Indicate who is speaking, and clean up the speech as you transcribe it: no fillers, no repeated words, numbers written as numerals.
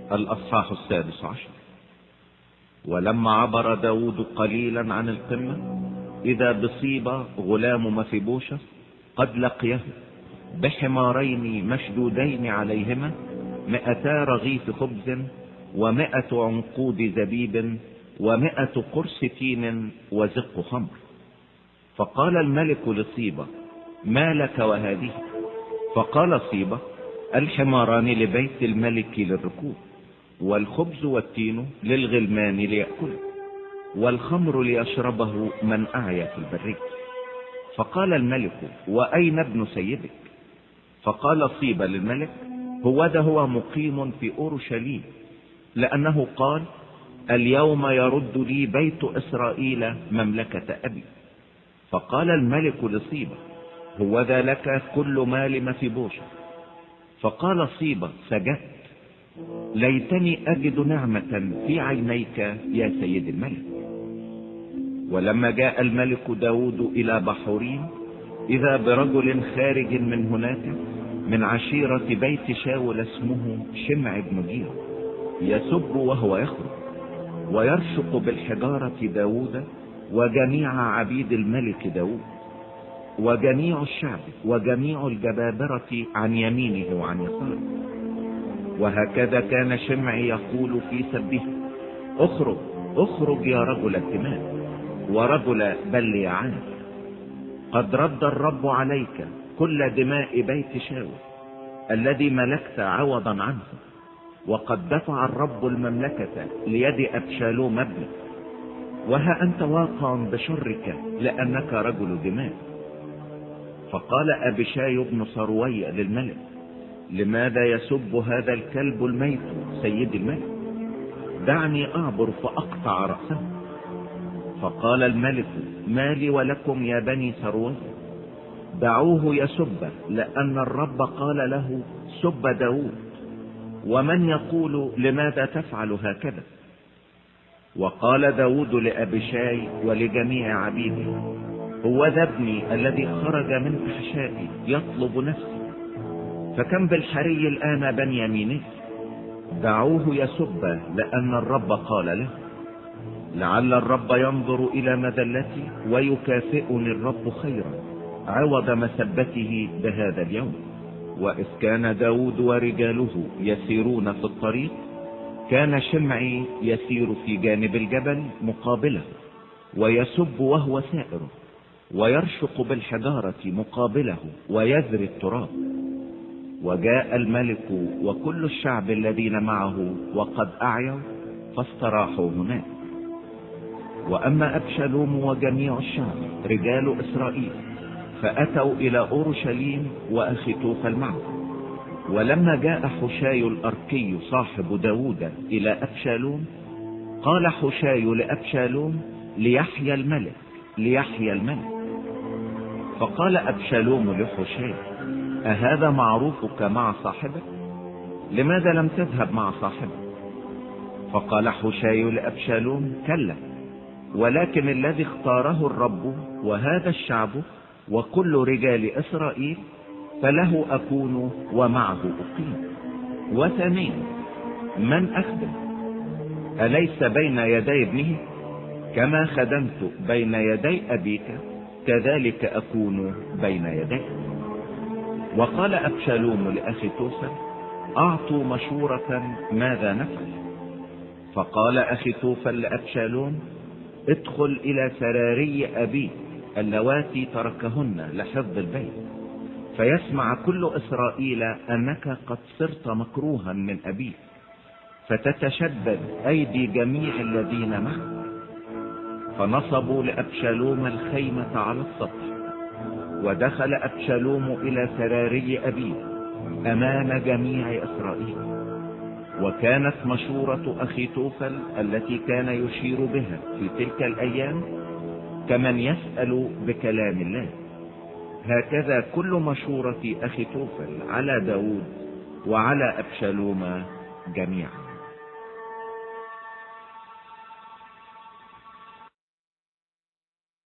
Speaker 1: الأصحاح 16. ولما عبر داود قليلا عن القمة إذا بصيبة غلام مفيبوشة قد لقيه بحمارين مشدودين عليهما 200 رغيف خبز 100 عنقود زبيب 100 قرص تين وزق خمر. فقال الملك لصيبة: ما لك وهذه؟ فقال صيبة: الحماران لبيت الملك للركوب، والخبز والتين للغلمان ليأكله، والخمر ليشربه من أعيا في البرية. فقال الملك: وأين ابن سيدك؟ فقال صيبة للملك: هو مقيم في أورشليم، لأنه قال: اليوم يرد لي بيت إسرائيل مملكة أبي. فقال الملك لصيبة: هوذا لك كل مال مفيبوشة. فقال صيبة: سجدت، ليتني أجد نعمة في عينيك يا سيد الملك. ولما جاء الملك داود إلى بحورين إذا برجل خارج من هناك من عشيرة بيت شاول اسمه شمع بن جيرة يسب وهو يخرج ويرشق بالحجارة داود وجميع عبيد الملك داود وجميع الشعب وجميع الجبابرة عن يمينه وعن يساره. وهكذا كان شمع يقول في سبه: اخرج اخرج يا رجل الدماء ورجل بليعان، قد رد الرب عليك كل دماء بيت شاول الذي ملكت عوضا عنه، وقد دفع الرب المملكة ليد أبشالوم ابنك، وها أنت واقع بشرك لأنك رجل دماء. فقال أبيشاي بن صروي للملك: لماذا يسب هذا الكلب الميت سيد الملك؟ دعني أعبر فأقطع رأسه. فقال الملك: ما لي ولكم يا بني صروي؟ دعوه يسب، لأن الرب قال له: سب داود. ومن يقول لماذا تفعل هكذا؟ وقال داود لأبيشاي ولجميع عبيده: هو ذا ابني الذي خرج من أحشائي يطلب نفسي، فكم بالحري الآن بنياميني؟ دعوه يسب، لأن الرب قال له: لعل الرب ينظر إلى مذلتي ويكافئني الرب خيرا عوض مسبته بهذا اليوم. وإذ كان داود ورجاله يسيرون في الطريق كان شمعي يسير في جانب الجبل مقابله ويسب وهو سائر، ويرشق بالحجارة مقابله ويذري التراب. وجاء الملك وكل الشعب الذين معه وقد أعيوا فاستراحوا هناك. وأما أبشالوم وجميع الشعب رجال إسرائيل فأتوا إلى أورشليم وأخيتوفل معه. ولما جاء حشاي الأركي صاحب داود إلى أبشالوم قال حشاي لأبشالوم: ليحيى الملك ليحيى الملك. فقال أبشالوم لحشاي: أهذا معروفك مع صاحبك؟ لماذا لم تذهب مع صاحبك؟ فقال حشاي لأبشالوم: كلا، ولكن الذي اختاره الرب وهذا الشعب وكل رجال إسرائيل فله أكون ومعه أقيم. وثانيا، من أخدم؟ أليس بين يدي ابنه؟ كما خدمت بين يدي أبيك كذلك أكون بين يديك. وقال أبشالوم لأخيتوفل: أعطوا مشورة ماذا نفعل؟ فقال أخيتوفل لأبشالوم: ادخل إلى سراري أبيك اللواتي تركهن لحفظ البيت، فيسمع كل إسرائيل أنك قد صرت مكروها من أبيك، فتتشدد أيدي جميع الذين معك. فنصبوا لأبشالوم الخيمة على السطح، ودخل أبشالوم إلى سراري أبيه أمام جميع إسرائيل. وكانت مشورة أخيتوفل التي كان يشير بها في تلك الأيام كمن يسأل بكلام الله، هكذا كل مشورة أخيتوفل على داود وعلى أبشالوم جميعا.